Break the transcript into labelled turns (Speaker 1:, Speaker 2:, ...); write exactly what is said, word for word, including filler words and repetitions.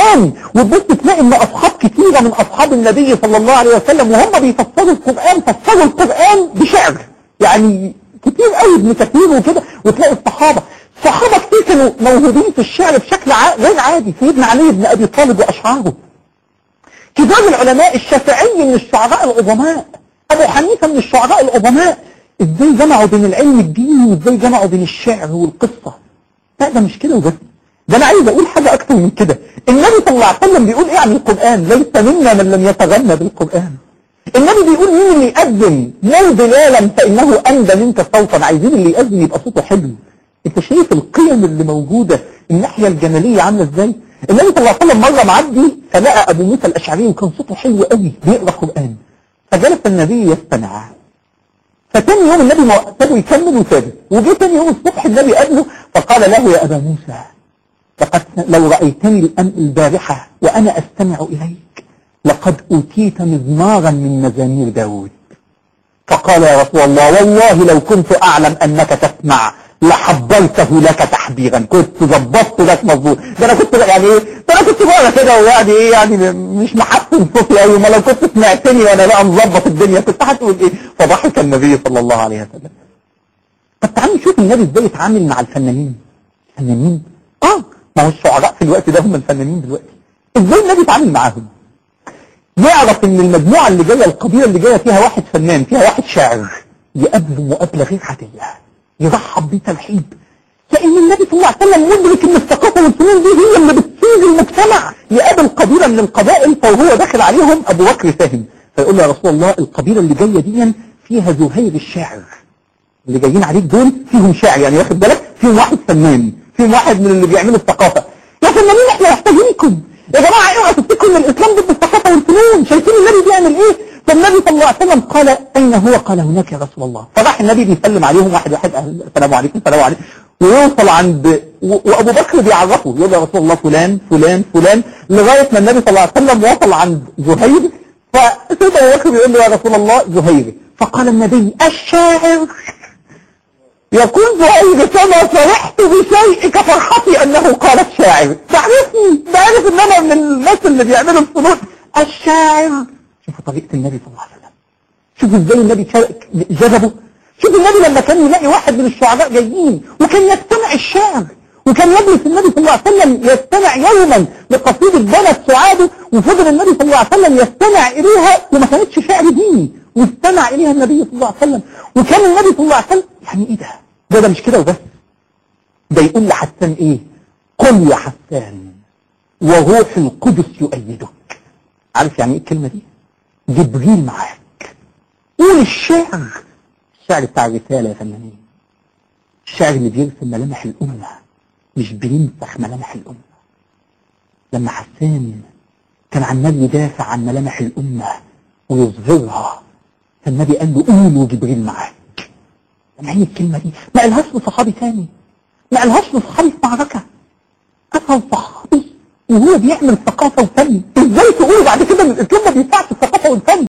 Speaker 1: القرآن، وتبص تلاقي ان اصحاب كتيرة من اصحاب النبي صلى الله عليه وسلم وهم بيفسروا القرآن فسروا القرآن بشعر، يعني كتير قوي ابن كثير وكده، وتلاقي الصحابة صحابة كتير كانوا موهوبين في الشعر بشكل غير عادي. سيدنا علي بن ابي طالب واشعاره، كبار العلماء، الشافعي من الشعراء العظماء، ابو حنيفة من الشعراء العظماء، ازاي جمعوا بين العلم الديني وازاي جمعوا بين الشعر والقصة؟ لا ده مش كده وبس، ده انا عايز اقول حاجة اكتر من كده. النبي صلى الله عليه وسلم بيقول ايه عن القرآن؟ ليس منا من لم يتغنى بالقرآن. النبي بيقول مين اللي يقدم؟ مو بلالا فانه اندى منك صوتا. عايزين اللي يقدم يبقى صوته حلو. انت شايف القيم اللي موجودة، الناحية الجمالية عاملة ازاي؟ النبي صلى الله عليه وسلم مرة معدي فلقى ابو موسى الاشعري وكان صوته حلو قوي بيقرا قرآن، فجلس النبي يستمع. فتاني يوم النبي سابه يكمل وسابه، وجه تاني يوم الصبح النبي قابله فقال له يا ابا موسى لقد لو رأيتني البارحة وأنا أستمع إليك لقد أوتيت مزمارا من مزامير داود. فقال يا رسول الله والله لو كنت أعلم أنك تسمع لحبرته لك تحبيرا، كنت ظبطت لك مظبوط. ده أنا كنت يعني إيه؟ ده أنا كنت بقى كده ويعني إيه يعني مش محسن صوتي أوي، ما لو كنت سمعتني وأنا لا مظبط الدنيا كنت هتقول إيه؟ فضحك النبي صلى الله عليه وسلم. طب تعالوا نشوف النبي إزاي يتعامل مع الفنانين. الفنانين آه ما هو الشعراء في الوقت ده هم الفنانين دلوقتي. ازاي النبي يتعامل معاهم؟ يعرف ان المجموعة اللي جاية، القبيلة اللي جاية فيها واحد فنان، فيها واحد شاعر، يقابله مقابلة غير عادية، يرحب بيه ترحيب، لان النبي صلى الله عليه وسلم مدرك ان الثقافة والفنون دي هي اللي بتصيغ المجتمع. يقابل قبيلة من القبائل فهو داخل عليهم ابو بكر فاهم، فيقول له يا رسول الله القبيلة اللي جاية دي فيها زهير الشاعر، اللي جايين عليك دول فيهم شاعر، يعني واخد بالك فيهم واحد فنان، فيهم واحد من اللي بيعملوا الثقافة. يا فنانين احنا محتاجينكم يا جماعة، اوعوا تفتكروا ان الاسلام ضد الثقافة والفنون. شايفين النبي بيعمل ايه؟ فالنبي صلى الله عليه وسلم قال اين هو؟ قال هناك يا رسول الله. فراح النبي بيسلم عليهم واحد واحد، اهل السلام عليكم السلام عليكم، ويوصل عند وابو بكر بيعرفه يقول يا رسول الله فلان فلان فلان، لغاية ما النبي صلى الله عليه وسلم وصل عند زهير. فسيدنا ابو بكر بيقول له يا رسول الله زهير. فقال النبي الشاعر يقول زهير كما فرحت بشيئك فرحتي انه قال الشاعر. تعرفني بعرف ان انا من الناس اللي بيعملوا الفنون. الشاعر. شوفوا طريقة النبي صلى الله عليه وسلم، شوفوا ازاي النبي جذبه. شوفوا النبي لما كان يلاقي واحد من الشعراء جايين وكان يستمع الشعر، وكان يجلس النبي صلى الله عليه وسلم يستمع يوما لقصيدة بلد سعاده، وفضل النبي صلى الله عليه وسلم يستمع اليها، وما كانتش شعر ديني واستمع اليها النبي صلى الله عليه وسلم. وكان النبي صلى الله عليه وسلم يعني ايه ده؟ ده ده مش كده وبس، ده يقول لحسان ايه؟ قل يا حسان وروح القدس يؤيدك. عارف يعني ايه الكلمة دي؟ جبريل معاك. قول الشعر، الشعر بتاع الرسالة يا فنانين، الشعر اللي بيرسم ملامح الأمة مش بينسخ ملامح الأمة. لما حسان كان عمال يدافع عن ملامح الأمة ويظهرها، فالنبي قال له قول وجبريل معاك. يعني الكلمة دي ما قالهاش لصحابي تاني، ما قالهاش لصحابي في معركة، قالها لصحابي وهو بيعمل ثقافة وفن. ازاي تقول بعد كده ان الاسلام ما بيدفعش الثقافة والفن؟